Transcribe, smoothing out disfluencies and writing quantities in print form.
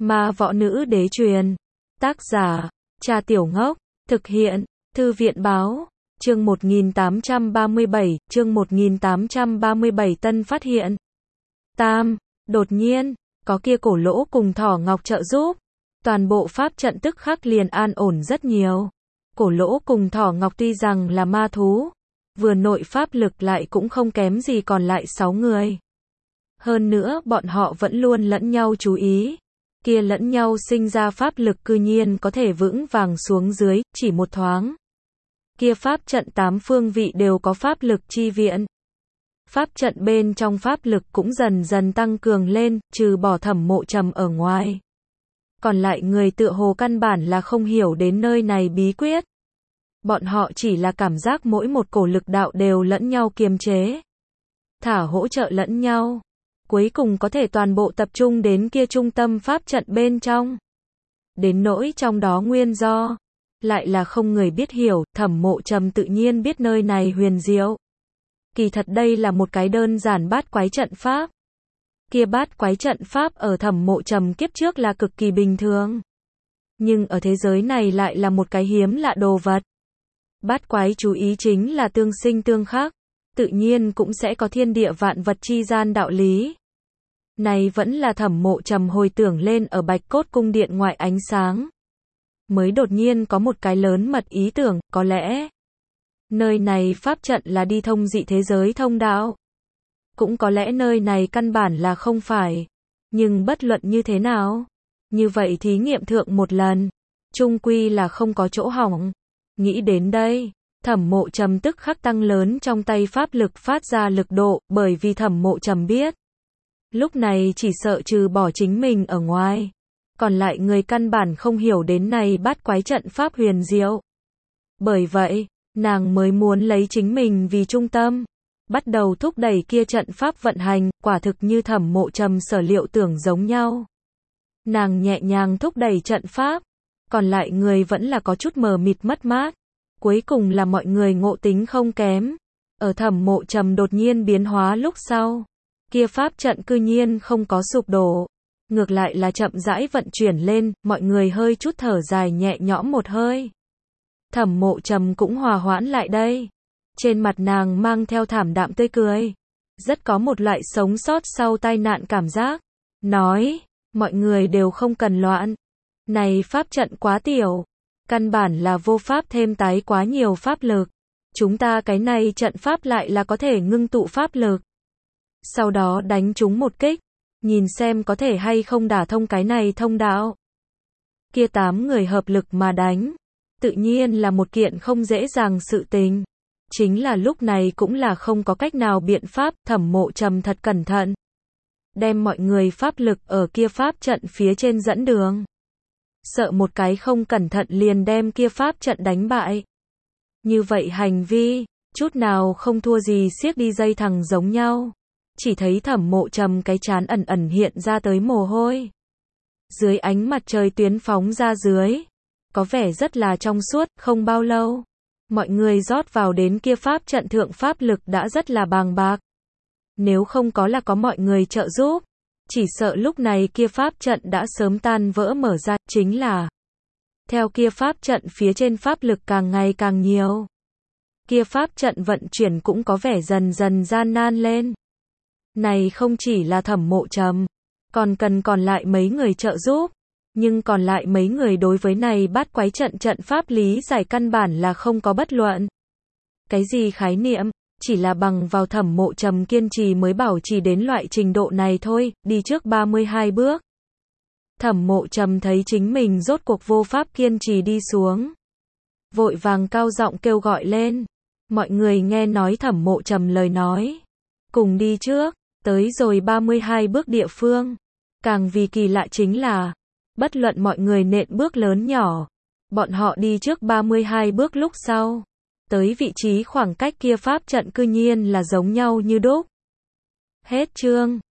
Ma võ nữ đế truyền. Tác giả, Cha Tiểu Ngốc. Thực hiện, Thư viện báo. Chương 1837 Tân phát hiện. Tam, đột nhiên, có kia cổ lỗ cùng thỏ ngọc trợ giúp. Toàn bộ pháp trận tức khắc liền an ổn rất nhiều. Cổ lỗ cùng thỏ ngọc tuy rằng là ma thú, vừa nội pháp lực lại cũng không kém gì còn lại 6 người. Hơn nữa bọn họ vẫn luôn lẫn nhau chú ý. Kia lẫn nhau sinh ra pháp lực cư nhiên có thể vững vàng xuống dưới, chỉ một thoáng. Kia pháp trận 8 phương vị đều có pháp lực chi viện. Pháp trận bên trong pháp lực cũng dần dần tăng cường lên, trừ bỏ Thẩm Mộ Trầm ở ngoài. Còn lại người tựa hồ căn bản là không hiểu đến nơi này bí quyết. Bọn họ chỉ là cảm giác mỗi một cổ lực đạo đều lẫn nhau kiềm chế. Thả hỗ trợ lẫn nhau. Cuối cùng có thể toàn bộ tập trung đến kia trung tâm pháp trận bên trong. Đến nỗi trong đó nguyên do, lại là không người biết hiểu, Thẩm Mộ Trầm tự nhiên biết nơi này huyền diệu. Kỳ thật đây là một cái đơn giản bát quái trận pháp. Kia bát quái trận pháp ở Thẩm Mộ Trầm kiếp trước là cực kỳ bình thường. Nhưng ở thế giới này lại là một cái hiếm lạ đồ vật. Bát quái chú ý chính là tương sinh tương khắc, tự nhiên cũng sẽ có thiên địa vạn vật chi gian đạo lý. Này vẫn là Thẩm Mộ Trầm hồi tưởng lên ở Bạch Cốt cung điện ngoại ánh sáng. Mới đột nhiên có một cái lớn mật ý tưởng, có lẽ nơi này pháp trận là đi thông dị thế giới thông đạo. Cũng có lẽ nơi này căn bản là không phải. Nhưng bất luận như thế nào, như vậy thí nghiệm thượng một lần, chung quy là không có chỗ hỏng. Nghĩ đến đây, Thẩm Mộ Trầm tức khắc tăng lớn trong tay pháp lực phát ra lực độ, bởi vì Thẩm Mộ Trầm biết. Lúc này chỉ sợ trừ bỏ chính mình ở ngoài. Còn lại người căn bản không hiểu đến này bát quái trận pháp huyền diệu. Bởi vậy, nàng mới muốn lấy chính mình vì trung tâm. Bắt đầu thúc đẩy kia trận pháp vận hành, quả thực như Thẩm Mộ Trầm sở liệu tưởng giống nhau. Nàng nhẹ nhàng thúc đẩy trận pháp. Còn lại người vẫn là có chút mờ mịt mất mát. Cuối cùng là mọi người ngộ tính không kém. Ở Thẩm Mộ Trầm đột nhiên biến hóa lúc sau. Kia pháp trận cư nhiên không có sụp đổ. Ngược lại là chậm rãi vận chuyển lên, mọi người hơi chút thở dài nhẹ nhõm một hơi. Thẩm Mộ Trầm cũng hòa hoãn lại đây. Trên mặt nàng mang theo thảm đạm tươi cười. Rất có một loại sống sót sau tai nạn cảm giác. Nói, mọi người đều không cần loạn. Này pháp trận quá tiểu. Căn bản là vô pháp thêm tái quá nhiều pháp lực. Chúng ta cái này trận pháp lại là có thể ngưng tụ pháp lực. Sau đó đánh chúng một kích. Nhìn xem có thể hay không đả thông cái này thông đạo. Kia 8 người hợp lực mà đánh. Tự nhiên là một kiện không dễ dàng sự tình. Chính là lúc này cũng là không có cách nào biện pháp. Thẩm Mộ Trầm thật cẩn thận. Đem mọi người pháp lực ở kia pháp trận phía trên dẫn đường. Sợ một cái không cẩn thận liền đem kia pháp trận đánh bại. Như vậy hành vi, chút nào không thua gì siếc đi dây thằng giống nhau. Chỉ thấy Thẩm Mộ Trầm cái trán ẩn ẩn hiện ra tới mồ hôi. Dưới ánh mặt trời tuyến phóng ra dưới. Có vẻ rất là trong suốt, không bao lâu. Mọi người rót vào đến kia pháp trận thượng pháp lực đã rất là bàng bạc. Nếu không có là có mọi người trợ giúp. Chỉ sợ lúc này kia pháp trận đã sớm tan vỡ mở ra, chính là theo kia pháp trận phía trên pháp lực càng ngày càng nhiều. Kia pháp trận vận chuyển cũng có vẻ dần dần gian nan lên. Này không chỉ là Thẩm Mộ Trầm, còn cần còn lại mấy người trợ giúp. Nhưng còn lại mấy người đối với này bát quái trận trận pháp lý giải căn bản là không có bất luận. Cái gì khái niệm, chỉ là bằng vào Thẩm Mộ Trầm kiên trì mới bảo trì đến loại trình độ này thôi, đi trước 32 bước. Thẩm Mộ Trầm thấy chính mình rốt cuộc vô pháp kiên trì đi xuống. Vội vàng cao giọng kêu gọi lên. Mọi người nghe nói Thẩm Mộ Trầm lời nói. Cùng đi trước, tới rồi 32 bước địa phương. Càng vì kỳ lạ chính là, bất luận mọi người nện bước lớn nhỏ. Bọn họ đi trước 32 bước lúc sau. Tới vị trí khoảng cách kia pháp trận cư nhiên là giống nhau như đúc. Hết chương.